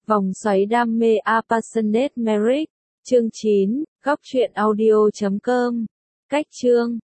Vòng xoáy đam mê A Passionate Marriage. Chương 9, góc truyện audio.com. Cách chương